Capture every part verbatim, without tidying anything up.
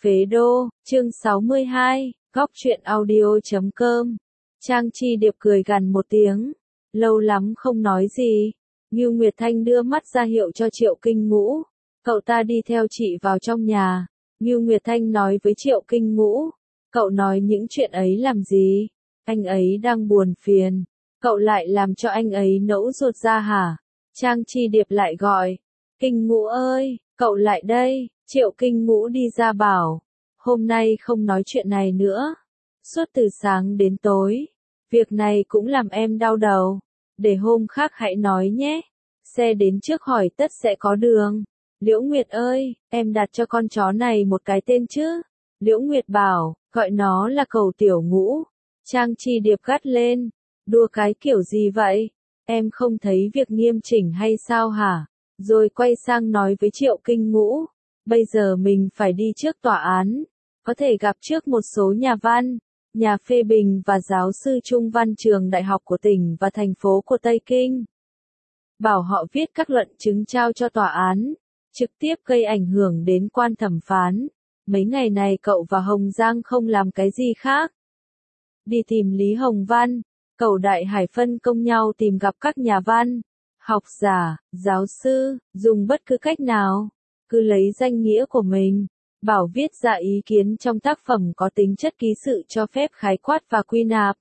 Phế Đô, chương sáu mươi hai, góc truyện audio chấm com. Trang Chi Điệp cười gằn một tiếng, lâu lắm không nói gì. Ngưu Nguyệt Thanh đưa mắt ra hiệu cho Triệu Kinh Ngũ, cậu ta đi theo chị vào trong nhà. Ngưu Nguyệt Thanh nói với Triệu Kinh Ngũ, cậu nói những chuyện ấy làm gì? Anh ấy đang buồn phiền, cậu lại làm cho anh ấy nẫu ruột ra hả? Trang Chi Điệp lại gọi, Kinh Ngũ ơi, cậu lại đây. Triệu Kinh Ngũ đi ra bảo, hôm nay không nói chuyện này nữa. Suốt từ sáng đến tối, việc này cũng làm em đau đầu. Để hôm khác hãy nói nhé. Xe đến trước hỏi tất sẽ có đường. Liễu Nguyệt ơi, em đặt cho con chó này một cái tên chứ? Liễu Nguyệt bảo, gọi nó là Cầu Tiểu Ngũ. Trang Chi Điệp gắt lên, đùa cái kiểu gì vậy? Em không thấy việc nghiêm chỉnh hay sao hả? Rồi quay sang nói với Triệu Kinh Ngũ, bây giờ mình phải đi trước tòa án, có thể gặp trước một số nhà văn, nhà phê bình và giáo sư trung văn trường đại học của tỉnh và thành phố của Tây Kinh. Bảo họ viết các luận chứng trao cho tòa án, trực tiếp gây ảnh hưởng đến quan thẩm phán. Mấy ngày này cậu và Hồng Giang không làm cái gì khác. Đi tìm Lý Hồng Văn, Cầu Đại Hải phân công nhau tìm gặp các nhà văn, học giả, giáo sư, dùng bất cứ cách nào, cứ lấy danh nghĩa của mình, bảo viết ra ý kiến trong tác phẩm có tính chất ký sự cho phép khái quát và quy nạp.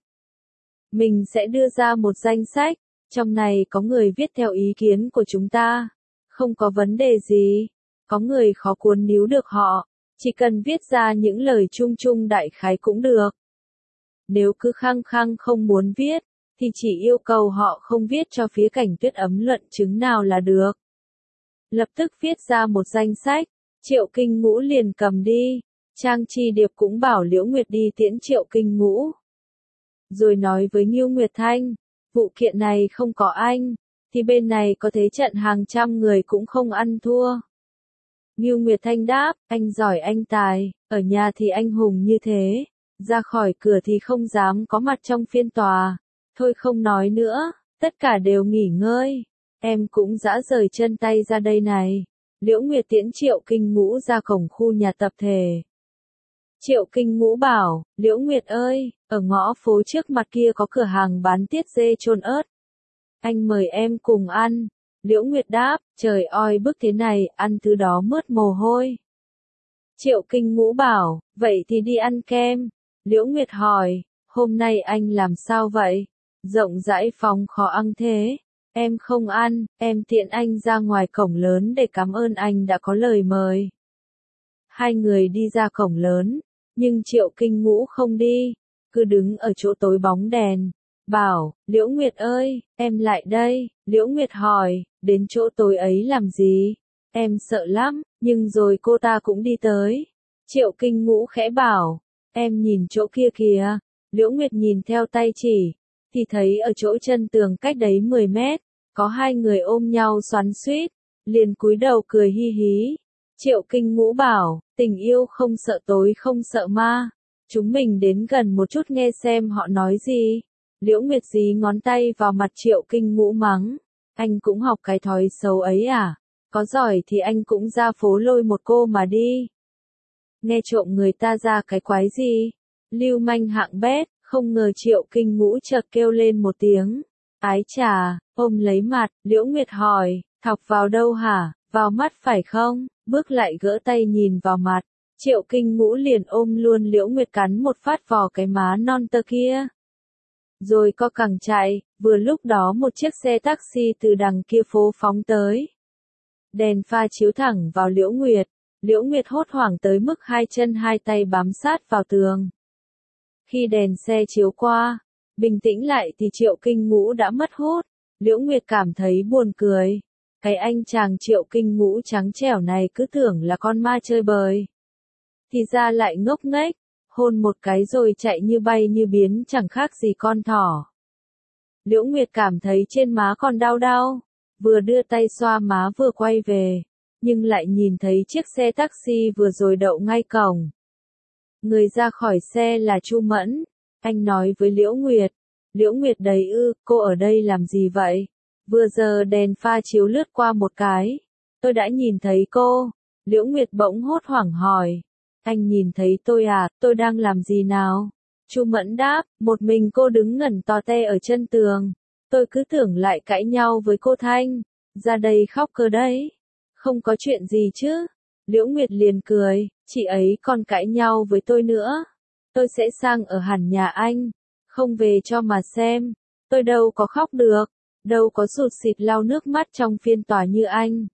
Mình sẽ đưa ra một danh sách, trong này có người viết theo ý kiến của chúng ta, không có vấn đề gì, có người khó cuốn níu được họ, chỉ cần viết ra những lời chung chung đại khái cũng được. Nếu cứ khăng khăng không muốn viết, thì chỉ yêu cầu họ không viết cho phía Cảnh Tuyết Ấm luận chứng nào là được. Lập tức viết ra một danh sách, Triệu Kinh Ngũ liền cầm đi. Trang Chi Điệp cũng bảo Liễu Nguyệt đi tiễn Triệu Kinh Ngũ. Rồi nói với Ngưu Nguyệt Thanh, vụ kiện này không có anh, thì bên này có thế trận hàng trăm người cũng không ăn thua. Ngưu Nguyệt Thanh đáp, anh giỏi anh tài, ở nhà thì anh hùng như thế, ra khỏi cửa thì không dám có mặt trong phiên tòa. Thôi không nói nữa, tất cả đều nghỉ ngơi. Em cũng dã rời chân tay ra đây này. Liễu Nguyệt tiễn Triệu Kinh Ngũ ra cổng khu nhà tập thể. Triệu Kinh Ngũ bảo, Liễu Nguyệt ơi, ở ngõ phố trước mặt kia có cửa hàng bán tiết dê trôn ớt. Anh mời em cùng ăn. Liễu Nguyệt đáp, trời oi bức thế này, ăn thứ đó mướt mồ hôi. Triệu Kinh Ngũ bảo, vậy thì đi ăn kem. Liễu Nguyệt hỏi, hôm nay anh làm sao vậy? Rộng rãi phòng khó ăn thế. Em không ăn, em tiện anh ra ngoài cổng lớn để cảm ơn anh đã có lời mời. Hai người đi ra cổng lớn, nhưng Triệu Kinh Ngũ không đi, cứ đứng ở chỗ tối bóng đèn. Bảo, Liễu Nguyệt ơi, em lại đây. Liễu Nguyệt hỏi, đến chỗ tối ấy làm gì? Em sợ lắm, nhưng rồi cô ta cũng đi tới. Triệu Kinh Ngũ khẽ bảo, em nhìn chỗ kia kìa. Liễu Nguyệt nhìn theo tay chỉ, thì thấy ở chỗ chân tường cách đấy mười mét, có hai người ôm nhau xoắn xuýt, liền cúi đầu cười hi hí. Triệu Kinh Ngũ bảo, tình yêu không sợ tối không sợ ma, chúng mình đến gần một chút nghe xem họ nói gì. Liễu Nguyệt dí ngón tay vào mặt Triệu Kinh Ngũ mắng, anh cũng học cái thói xấu ấy à? Có giỏi thì anh cũng ra phố lôi một cô mà đi. Nghe trộm người ta ra cái quái gì? Lưu manh hạng bét. Không ngờ Triệu Kinh Ngũ chợt kêu lên một tiếng, ái chà, ôm lấy mặt. Liễu Nguyệt hỏi, thọc vào đâu hả? Vào mắt phải không? Bước lại gỡ tay nhìn vào mặt. Triệu Kinh Ngũ liền ôm luôn Liễu Nguyệt cắn một phát vào cái má non tơ kia. Rồi co cẳng chạy, vừa lúc đó một chiếc xe taxi từ đằng kia phố phóng tới. Đèn pha chiếu thẳng vào Liễu Nguyệt. Liễu Nguyệt hốt hoảng tới mức hai chân hai tay bám sát vào tường. Khi đèn xe chiếu qua, bình tĩnh lại thì Triệu Kinh Ngũ đã mất hút. Liễu Nguyệt cảm thấy buồn cười. Cái anh chàng Triệu Kinh Ngũ trắng trẻo này cứ tưởng là con ma chơi bời. Thì ra lại ngốc nghếch, hôn một cái rồi chạy như bay như biến chẳng khác gì con thỏ. Liễu Nguyệt cảm thấy trên má còn đau đau, vừa đưa tay xoa má vừa quay về, nhưng lại nhìn thấy chiếc xe taxi vừa rồi đậu ngay cổng. Người ra khỏi xe là Chu Mẫn. Anh nói với Liễu Nguyệt. Liễu Nguyệt đầy ư, cô ở đây làm gì vậy? Vừa giờ đèn pha chiếu lướt qua một cái. Tôi đã nhìn thấy cô. Liễu Nguyệt bỗng hốt hoảng hỏi. Anh nhìn thấy tôi à, tôi đang làm gì nào? Chu Mẫn đáp, một mình cô đứng ngẩn tò te ở chân tường. Tôi cứ tưởng lại cãi nhau với cô Thanh. Ra đây khóc cơ đấy. Không có chuyện gì chứ? Liễu Nguyệt liền cười, chị ấy còn cãi nhau với tôi nữa. Tôi sẽ sang ở hẳn nhà anh. Không về cho mà xem. Tôi đâu có khóc được. Đâu có sụt sịt lau nước mắt trong phiên tòa như anh.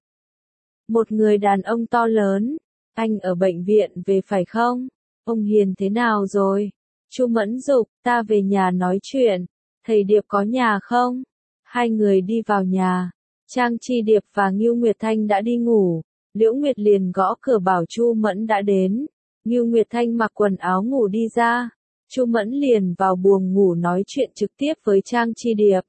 Một người đàn ông to lớn. Anh ở bệnh viện về phải không? Ông Hiền thế nào rồi? Chu Mẫn giục, ta về nhà nói chuyện. Thầy Điệp có nhà không? Hai người đi vào nhà. Trang Chi Điệp và Ngưu Nguyệt Thanh đã đi ngủ. Liễu Nguyệt liền gõ cửa bảo Chu Mẫn đã đến. Ngưu Nguyệt Thanh mặc quần áo ngủ đi ra. Chu Mẫn liền vào buồng ngủ nói chuyện trực tiếp với Trang Chi Điệp.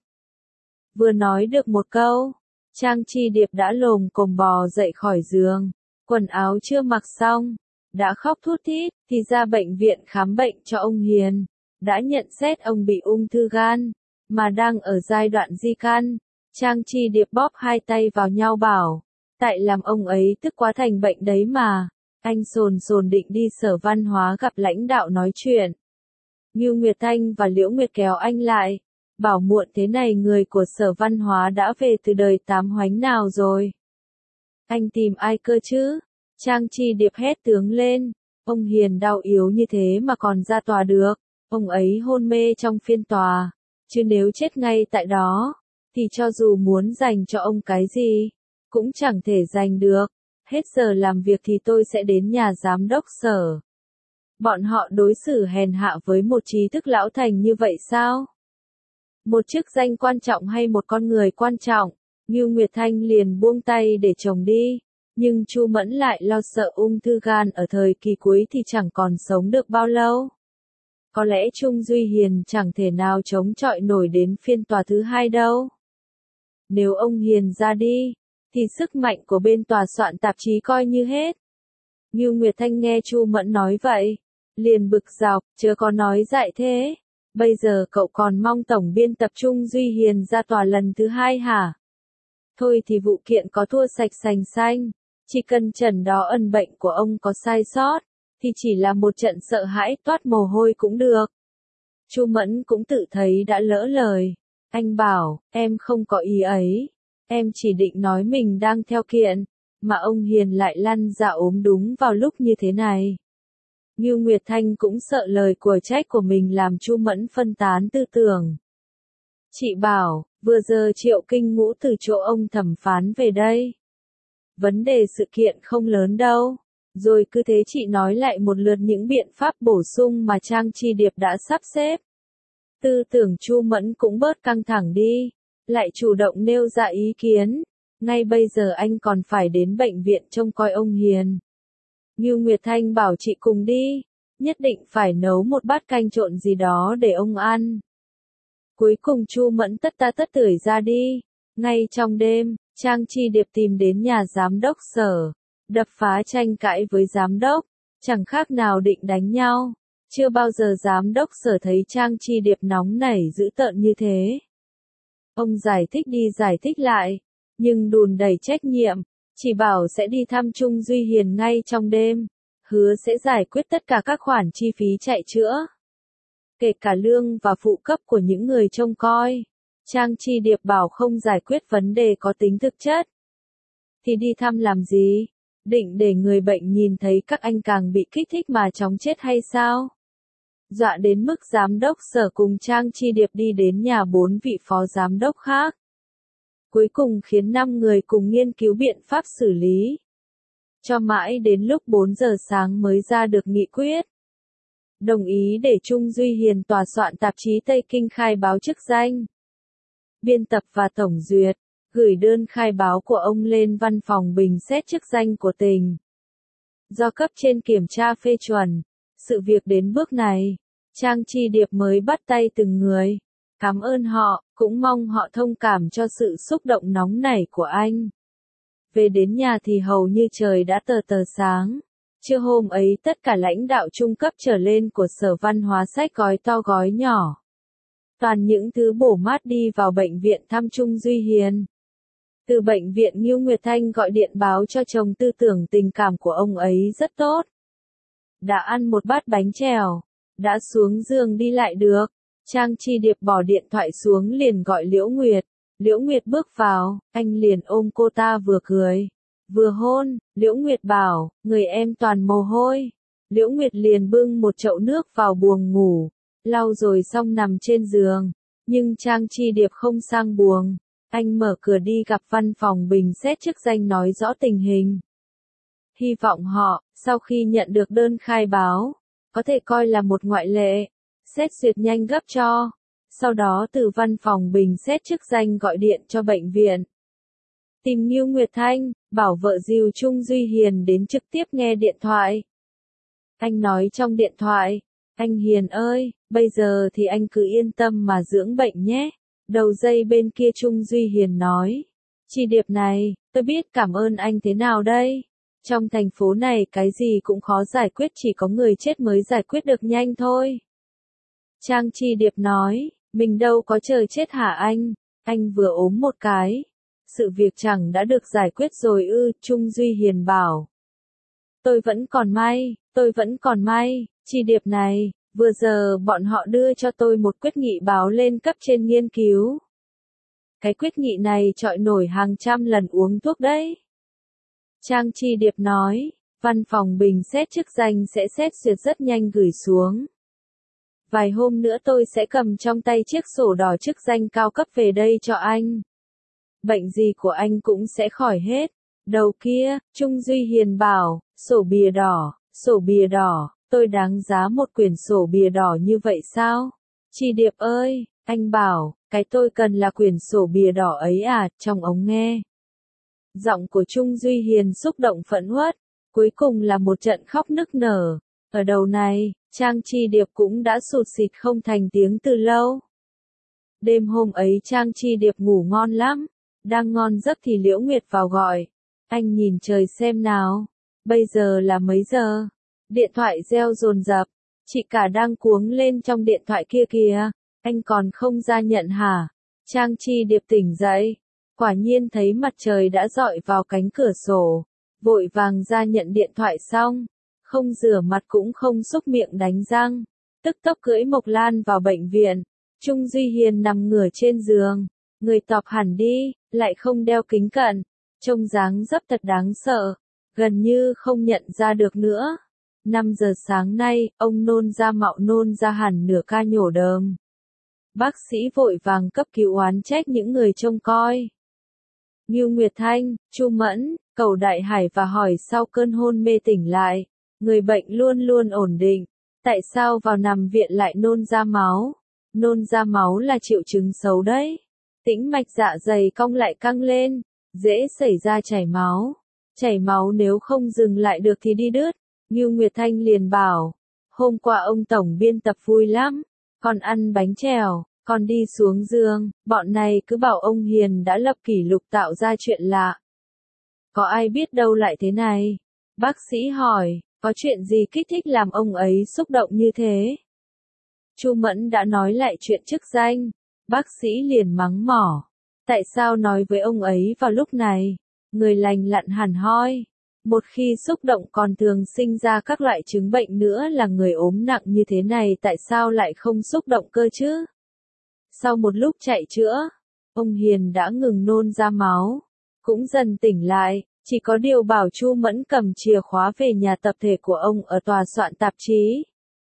Vừa nói được một câu, Trang Chi Điệp đã lồm cồm bò dậy khỏi giường. Quần áo chưa mặc xong, đã khóc thút thít, thì ra bệnh viện khám bệnh cho ông Hiền. Đã nhận xét ông bị ung thư gan, mà đang ở giai đoạn di căn. Trang Chi Điệp bóp hai tay vào nhau bảo, tại làm ông ấy tức quá thành bệnh đấy mà. Anh sồn sồn định đi Sở Văn hóa gặp lãnh đạo nói chuyện. Ngưu Nguyệt Thanh và Liễu Nguyệt kéo anh lại, bảo muộn thế này người của Sở Văn hóa đã về từ đời tám hoánh nào rồi. Anh tìm ai cơ chứ? Trang Chi Điệp hét tướng lên. Ông Hiền đau yếu như thế mà còn ra tòa được. Ông ấy hôn mê trong phiên tòa. Chứ nếu chết ngay tại đó, thì cho dù muốn dành cho ông cái gì, cũng chẳng thể dành được. Hết giờ làm việc thì tôi sẽ đến nhà giám đốc sở. Bọn họ đối xử hèn hạ với một trí thức lão thành như vậy sao? Một chức danh quan trọng hay một con người quan trọng? Ngưu Nguyệt Thanh liền buông tay để chồng đi. Nhưng Chu Mẫn lại lo sợ ung thư gan ở thời kỳ cuối thì chẳng còn sống được bao lâu. Có lẽ Trung Duy Hiền chẳng thể nào chống chọi nổi đến phiên tòa thứ hai đâu. Nếu ông Hiền ra đi, thì sức mạnh của bên tòa soạn tạp chí coi như hết. Ngưu Nguyệt Thanh nghe Chu Mẫn nói vậy, liền bực dọc, chớ có nói dại thế. Bây giờ cậu còn mong tổng biên tập Trung Duy Hiền ra tòa lần thứ hai hả? Thôi thì vụ kiện có thua sạch sành xanh, chỉ cần chẩn đó ân bệnh của ông có sai sót, thì chỉ là một trận sợ hãi toát mồ hôi cũng được. Chu Mẫn cũng tự thấy đã lỡ lời. Anh bảo, em không có ý ấy. Em chỉ định nói mình đang theo kiện, mà ông Hiền lại lăn ra ốm đúng vào lúc như thế này. Ngưu Nguyệt Thanh cũng sợ lời của trách của mình làm Chu Mẫn phân tán tư tưởng. Chị bảo, vừa giờ Triệu Kinh Ngũ từ chỗ ông thẩm phán về đây. Vấn đề sự kiện không lớn đâu. Rồi cứ thế chị nói lại một lượt những biện pháp bổ sung mà Trang Chi Điệp đã sắp xếp. Tư tưởng Chu Mẫn cũng bớt căng thẳng đi, lại chủ động nêu ra ý kiến. Ngay bây giờ anh còn phải đến bệnh viện trông coi ông Hiền. Ngưu Nguyệt Thanh bảo chị cùng đi, nhất định phải nấu một bát canh trộn gì đó để ông ăn. Cuối cùng Chu Mẫn tất ta tất tưởi ra đi. Ngay trong đêm, Trang Chi Điệp tìm đến nhà giám đốc sở, đập phá tranh cãi với giám đốc, chẳng khác nào định đánh nhau. Chưa bao giờ giám đốc sở thấy Trang Chi Điệp nóng nảy dữ tợn như thế. Ông giải thích đi giải thích lại, nhưng đùn đẩy trách nhiệm, chỉ bảo sẽ đi thăm Trung Duy Hiền ngay trong đêm, hứa sẽ giải quyết tất cả các khoản chi phí chạy chữa, kể cả lương và phụ cấp của những người trông coi. Trang Chi Điệp bảo không giải quyết vấn đề có tính thực chất. Thì đi thăm làm gì? Định để người bệnh nhìn thấy các anh càng bị kích thích mà chóng chết hay sao? Dọa đến mức giám đốc sở cùng Trang Chi Điệp đi đến nhà bốn vị phó giám đốc khác. Cuối cùng khiến năm người cùng nghiên cứu biện pháp xử lý. Cho mãi đến lúc bốn giờ sáng mới ra được nghị quyết. Đồng ý để Trung Duy Hiền tòa soạn tạp chí Tây Kinh khai báo chức danh. Biên tập và tổng duyệt, gửi đơn khai báo của ông lên văn phòng bình xét chức danh của tỉnh. Do cấp trên kiểm tra phê chuẩn, sự việc đến bước này, Trang Chi Điệp mới bắt tay từng người. Cảm ơn họ, cũng mong họ thông cảm cho sự xúc động nóng nảy của anh. Về đến nhà thì hầu như trời đã tờ tờ sáng. Trưa hôm ấy tất cả lãnh đạo trung cấp trở lên của Sở Văn hóa xách gói to gói nhỏ. Toàn những thứ bổ mát đi vào bệnh viện thăm Trung Duy Hiền. Từ bệnh viện Ngưu Nguyệt Thanh gọi điện báo cho chồng tư tưởng tình cảm của ông ấy rất tốt. đã ăn một bát bánh trèo, đã xuống giường đi lại được. Trang Chi Điệp bỏ điện thoại xuống liền gọi Liễu Nguyệt. Liễu Nguyệt bước vào, anh liền ôm cô ta vừa cười, vừa hôn. Liễu Nguyệt bảo, người em toàn mồ hôi. Liễu Nguyệt liền bưng một chậu nước vào buồng ngủ, lau rồi xong nằm trên giường. Nhưng Trang Chi Điệp không sang buồng, anh mở cửa đi gặp văn phòng bình xét chức danh nói rõ tình hình. Hy vọng họ, sau khi nhận được đơn khai báo, có thể coi là một ngoại lệ, xét duyệt nhanh gấp cho. Sau đó từ văn phòng bình xét chức danh gọi điện cho bệnh viện. Tìm Ngưu Nguyệt Thanh, bảo vợ dìu Trung Duy Hiền đến trực tiếp nghe điện thoại. Anh nói trong điện thoại, anh Hiền ơi, bây giờ thì anh cứ yên tâm mà dưỡng bệnh nhé. Đầu dây bên kia Trung Duy Hiền nói, chị Điệp này, tôi biết cảm ơn anh thế nào đây. Trong thành phố này cái gì cũng khó giải quyết, chỉ có người chết mới giải quyết được nhanh thôi. Trang Chi Điệp nói, mình đâu có chờ chết hả anh, anh vừa ốm một cái. Sự việc chẳng đã được giải quyết rồi ư, Trung Duy Hiền bảo. Tôi vẫn còn may, tôi vẫn còn may, Chi Điệp này, vừa giờ bọn họ đưa cho tôi một quyết nghị báo lên cấp trên nghiên cứu. Cái quyết nghị này trọi nổi hàng trăm lần uống thuốc đấy. Trang Chi Điệp nói, văn phòng bình xét chức danh sẽ xét duyệt rất nhanh gửi xuống. Vài hôm nữa tôi sẽ cầm trong tay chiếc sổ đỏ chức danh cao cấp về đây cho anh. Bệnh gì của anh cũng sẽ khỏi hết. Đầu kia, Trung Duy Hiền bảo, sổ bìa đỏ, sổ bìa đỏ, tôi đáng giá một quyển sổ bìa đỏ như vậy sao? Chi Điệp ơi, anh bảo, cái tôi cần là quyển sổ bìa đỏ ấy à, trong ống nghe. Giọng của Trung Duy Hiền xúc động phẫn uất, cuối cùng là một trận khóc nức nở. Ở đầu này, Trang Chi Điệp cũng đã sụt sịt không thành tiếng từ lâu. Đêm hôm ấy Trang Chi Điệp ngủ ngon lắm, đang ngon giấc thì Liễu Nguyệt vào gọi. Anh nhìn trời xem nào, bây giờ là mấy giờ? Điện thoại reo dồn dập, chị cả đang cuống lên trong điện thoại kia kìa, anh còn không ra nhận hả? Trang Chi Điệp tỉnh dậy, quả nhiên thấy mặt trời đã rọi vào cánh cửa sổ, vội vàng ra nhận điện thoại xong, không rửa mặt cũng không xúc miệng đánh răng, tức tốc cưỡi Mộc Lan vào bệnh viện. Trung Duy Hiền nằm ngửa trên giường, người tọp hẳn đi, lại không đeo kính cận, trông dáng dấp thật đáng sợ, gần như không nhận ra được nữa. năm giờ sáng nay, ông nôn ra mạo nôn ra hẳn nửa ca nhổ đờm. Bác sĩ vội vàng cấp cứu oán trách những người trông coi. Ngưu Nguyệt Thanh, Chu Mẫn, Cầu Đại Hải và hỏi sau cơn hôn mê tỉnh lại, người bệnh luôn luôn ổn định, tại sao vào nằm viện lại nôn ra máu? Nôn ra máu là triệu chứng xấu đấy. Tĩnh mạch dạ dày cong lại căng lên, dễ xảy ra chảy máu. Chảy máu nếu không dừng lại được thì đi đứt. Ngưu Nguyệt Thanh liền bảo, hôm qua ông tổng biên tập vui lắm, còn ăn bánh trèo, còn đi xuống giường, bọn này cứ bảo ông Hiền đã lập kỷ lục tạo ra chuyện lạ. Có ai biết đâu lại thế này? Bác sĩ hỏi, có chuyện gì kích thích làm ông ấy xúc động như thế? Chu Mẫn đã nói lại chuyện chức danh, bác sĩ liền mắng mỏ. Tại sao nói với ông ấy vào lúc này? Người lành lặn hẳn hoi. Một khi xúc động còn thường sinh ra các loại chứng bệnh nữa, là người ốm nặng như thế này tại sao lại không xúc động cơ chứ? Sau một lúc chạy chữa, ông Hiền đã ngừng nôn ra máu, cũng dần tỉnh lại, chỉ có điều bảo Chu Mẫn cầm chìa khóa về nhà tập thể của ông ở tòa soạn tạp chí.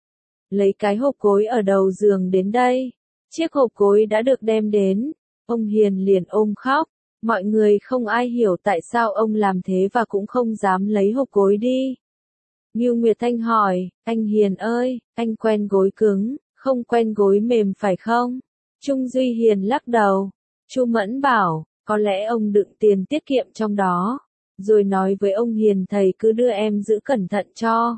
Lấy cái hộp cối ở đầu giường đến đây. Chiếc hộp cối đã được đem đến, ông Hiền liền ôm khóc. Mọi người không ai hiểu tại sao ông làm thế và cũng không dám lấy hộp gối đi. Ngưu Nguyệt Thanh hỏi, anh Hiền ơi, anh quen gối cứng, không quen gối mềm phải không? Trung Duy Hiền lắc đầu. Chu Mẫn bảo, có lẽ ông đựng tiền tiết kiệm trong đó. Rồi nói với ông Hiền thầy cứ đưa em giữ cẩn thận cho.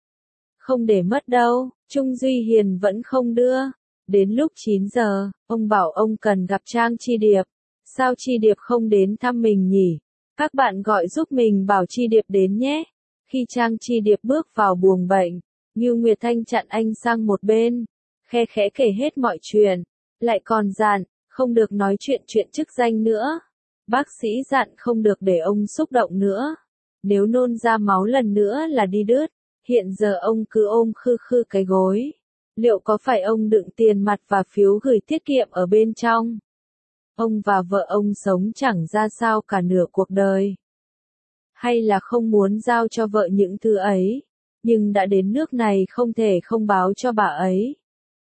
Không để mất đâu, Trung Duy Hiền vẫn không đưa. Đến lúc chín giờ, ông bảo ông cần gặp Trang Chi Điệp. Sao Chi Điệp không đến thăm mình nhỉ? Các bạn gọi giúp mình bảo Chi Điệp đến nhé. Khi Trang Chi Điệp bước vào buồng bệnh, Ngưu Nguyệt Thanh chặn anh sang một bên, khe khẽ kể hết mọi chuyện, lại còn dặn, không được nói chuyện chuyện chức danh nữa. Bác sĩ dặn không được để ông xúc động nữa. Nếu nôn ra máu lần nữa là đi đứt. Hiện giờ ông cứ ôm khư khư cái gối. Liệu có phải ông đựng tiền mặt và phiếu gửi tiết kiệm ở bên trong? Ông và vợ ông sống chẳng ra sao cả nửa cuộc đời. Hay là không muốn giao cho vợ những thứ ấy, nhưng đã đến nước này không thể không báo cho bà ấy.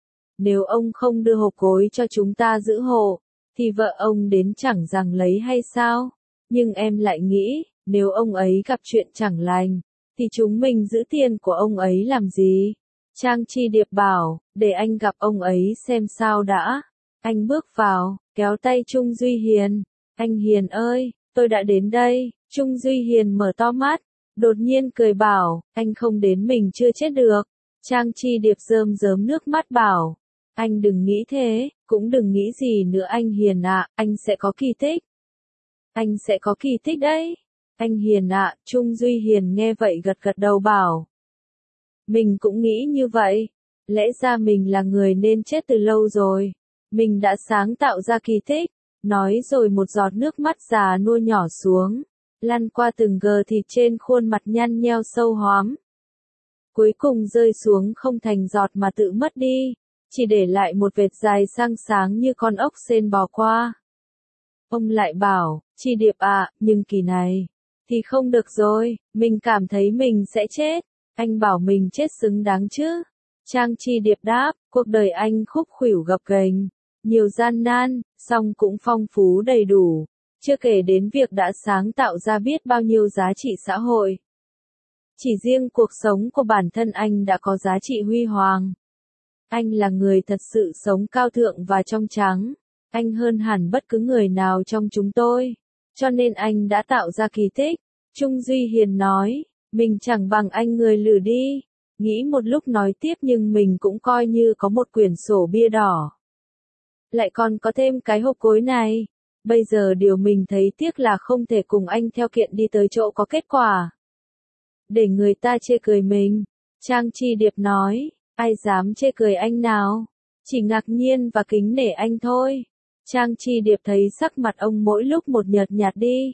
Nếu ông không đưa hộp gối cho chúng ta giữ hộ, thì vợ ông đến chẳng rằng lấy hay sao? Nhưng em lại nghĩ, nếu ông ấy gặp chuyện chẳng lành, thì chúng mình giữ tiền của ông ấy làm gì? Trang Chi Điệp bảo, để anh gặp ông ấy xem sao đã. Anh bước vào, kéo tay Trung Duy Hiền. Anh Hiền ơi, tôi đã đến đây. Trung Duy Hiền mở to mắt, đột nhiên cười bảo, anh không đến mình chưa chết được. Trang Chi Điệp rơm rớm nước mắt bảo, anh đừng nghĩ thế, cũng đừng nghĩ gì nữa anh Hiền ạ, anh sẽ có kỳ tích. Anh sẽ có kỳ tích đấy. Anh Hiền ạ, Trung Duy Hiền nghe vậy gật gật đầu bảo. Mình cũng nghĩ như vậy. Lẽ ra mình là người nên chết từ lâu rồi. Mình đã sáng tạo ra kỳ tích. Nói rồi một giọt nước mắt già nua nhỏ xuống, lăn qua từng gờ thịt trên khuôn mặt nhăn nheo sâu hoắm. Cuối cùng rơi xuống không thành giọt mà tự mất đi, chỉ để lại một vệt dài sang sáng như con ốc sên bò qua. Ông lại bảo, Chi Điệp à, nhưng kỳ này, thì không được rồi, mình cảm thấy mình sẽ chết. Anh bảo mình chết xứng đáng chứ. Trang Chi Điệp đáp, cuộc đời anh khúc khuỷu gập ghềnh, nhiều gian nan, song cũng phong phú đầy đủ, chưa kể đến việc đã sáng tạo ra biết bao nhiêu giá trị xã hội. Chỉ riêng cuộc sống của bản thân anh đã có giá trị huy hoàng. Anh là người thật sự sống cao thượng và trong trắng. Anh hơn hẳn bất cứ người nào trong chúng tôi. Cho nên anh đã tạo ra kỳ tích. Trung Duy Hiền nói, mình chẳng bằng anh người lử đi. Nghĩ một lúc nói tiếp nhưng mình cũng coi như có một quyển sổ bia đỏ. Lại còn có thêm cái hộp gối này. Bây giờ điều mình thấy tiếc là không thể cùng anh theo kiện đi tới chỗ có kết quả. Để người ta chê cười mình. Trang Chi Điệp nói, ai dám chê cười anh nào? Chỉ ngạc nhiên và kính nể anh thôi. Trang Chi Điệp thấy sắc mặt ông mỗi lúc một nhợt nhạt đi.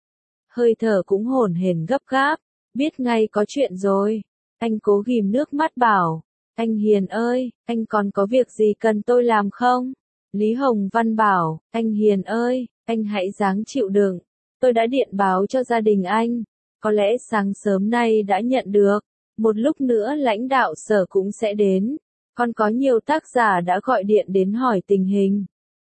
Hơi thở cũng hổn hển gấp gáp, biết ngay có chuyện rồi. Anh cố ghìm nước mắt bảo, anh Hiền ơi, anh còn có việc gì cần tôi làm không? Lý Hồng Văn bảo, anh Hiền ơi, anh hãy ráng chịu đựng. Tôi đã điện báo cho gia đình anh. Có lẽ sáng sớm nay đã nhận được. Một lúc nữa lãnh đạo sở cũng sẽ đến. Còn có nhiều tác giả đã gọi điện đến hỏi tình hình.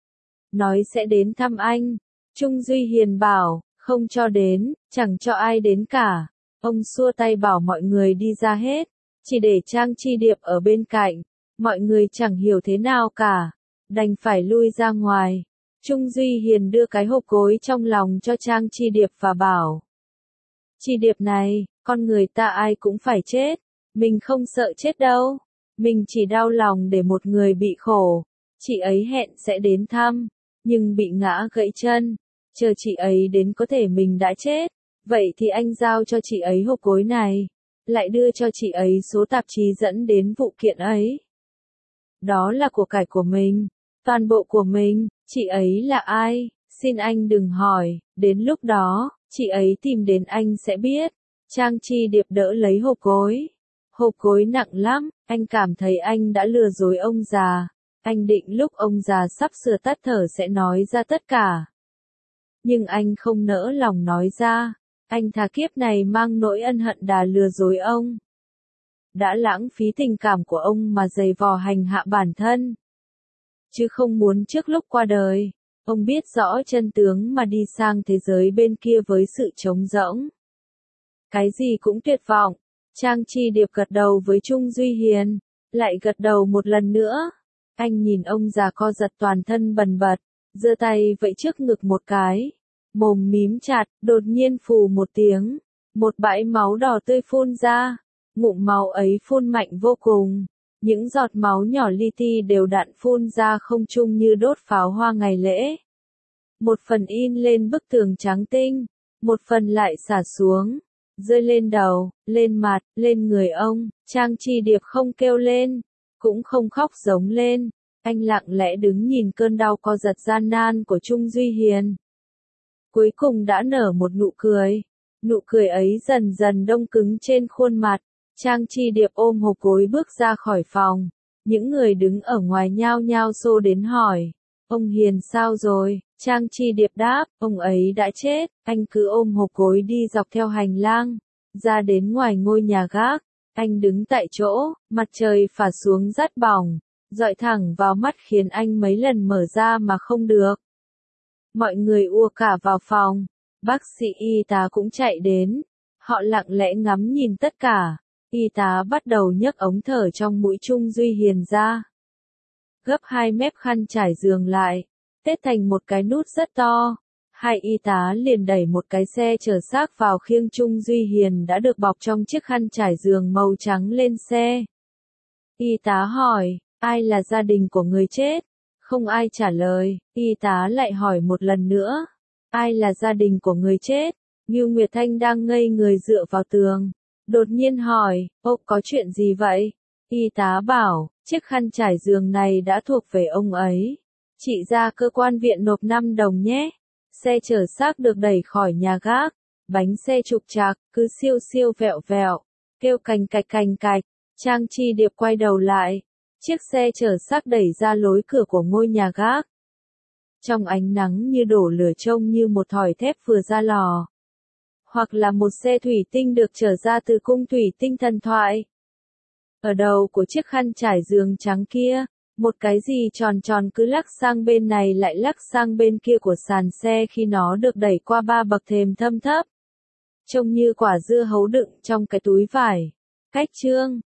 Nói sẽ đến thăm anh. Trung Duy Hiền bảo, không cho đến, chẳng cho ai đến cả. Ông xua tay bảo mọi người đi ra hết. Chỉ để Trang Chi Điệp ở bên cạnh. Mọi người chẳng hiểu thế nào cả. Đành phải lui ra ngoài. Trung Duy Hiền đưa cái hộp gối trong lòng cho Trang Chi Điệp và bảo. Chi Điệp này, con người ta ai cũng phải chết. Mình không sợ chết đâu. Mình chỉ đau lòng để một người bị khổ. Chị ấy hẹn sẽ đến thăm, nhưng bị ngã gãy chân. Chờ chị ấy đến có thể mình đã chết. Vậy thì anh giao cho chị ấy hộp gối này. Lại đưa cho chị ấy số tạp chí dẫn đến vụ kiện ấy. Đó là của cải của mình. Toàn bộ của mình. Chị ấy là ai? Xin anh đừng hỏi. Đến lúc đó, chị ấy tìm đến anh sẽ biết. Trang Chi Điệp đỡ lấy hộp gối. Hộp gối nặng lắm. Anh cảm thấy anh đã lừa dối ông già. Anh định lúc ông già sắp sửa tắt thở sẽ nói ra tất cả. Nhưng anh không nỡ lòng nói ra. Anh thà kiếp này mang nỗi ân hận đà lừa dối ông. Đã lãng phí tình cảm của ông mà giày vò hành hạ bản thân. Chứ không muốn trước lúc qua đời, ông biết rõ chân tướng mà đi sang thế giới bên kia với sự trống rỗng. Cái gì cũng tuyệt vọng. Trang Chi Điệp gật đầu với Trung Duy Hiền, lại gật đầu một lần nữa. Anh nhìn ông già co giật toàn thân bần bật, giơ tay vẫy trước ngực một cái. Mồm mím chặt, đột nhiên phù một tiếng. Một bãi máu đỏ tươi phun ra. Ngụm máu ấy phun mạnh vô cùng. Những giọt máu nhỏ li ti đều đặn phun ra không trung như đốt pháo hoa ngày lễ. Một phần in lên bức tường trắng tinh. Một phần lại xả xuống. Rơi lên đầu, lên mặt, lên người ông. Trang Chi Điệp không kêu lên. Cũng không khóc giống lên. Anh lặng lẽ đứng nhìn cơn đau co giật gian nan của Trung Duy Hiền. Cuối cùng đã nở một nụ cười. Nụ cười ấy dần dần đông cứng trên khuôn mặt. Trang Chi Điệp ôm hộp gối bước ra khỏi phòng. Những người đứng ở ngoài nhao nhao xô đến hỏi. Ông Hiền sao rồi? Trang Chi Điệp đáp, ông ấy đã chết. Anh cứ ôm hộp gối đi dọc theo hành lang, ra đến ngoài ngôi nhà gác. Anh đứng tại chỗ, mặt trời phả xuống rát bỏng, dọi thẳng vào mắt khiến anh mấy lần mở ra mà không được. Mọi người ùa cả vào phòng, bác sĩ y tá cũng chạy đến. Họ lặng lẽ ngắm nhìn tất cả. Y tá bắt đầu nhấc ống thở trong mũi Trung Duy Hiền ra. Gấp hai mép khăn trải giường lại, tết thành một cái nút rất to. Hai y tá liền đẩy một cái xe chở xác vào khiêng Trung Duy Hiền đã được bọc trong chiếc khăn trải giường màu trắng lên xe. Y tá hỏi, ai là gia đình của người chết? Không ai trả lời, y tá lại hỏi một lần nữa. Ai là gia đình của người chết? Ngưu Nguyệt Thanh đang ngây người dựa vào tường. Đột nhiên hỏi, ô có chuyện gì vậy? Y tá bảo, chiếc khăn trải giường này đã thuộc về ông ấy. Chị ra cơ quan viện nộp năm đồng nhé. Xe chở xác được đẩy khỏi nhà gác. Bánh xe trục trặc, cứ siêu siêu vẹo vẹo. Kêu cành cạch cành cạch. Trang Chi Điệp quay đầu lại. Chiếc xe chở xác đẩy ra lối cửa của ngôi nhà gác. Trong ánh nắng như đổ lửa trông như một thỏi thép vừa ra lò. Hoặc là một xe thủy tinh được trở ra từ cung thủy tinh thần thoại. Ở đầu của chiếc khăn trải giường trắng kia, một cái gì tròn tròn cứ lắc sang bên này lại lắc sang bên kia của sàn xe khi nó được đẩy qua ba bậc thềm thâm thấp. Trông như quả dưa hấu đựng trong cái túi vải. Cách chương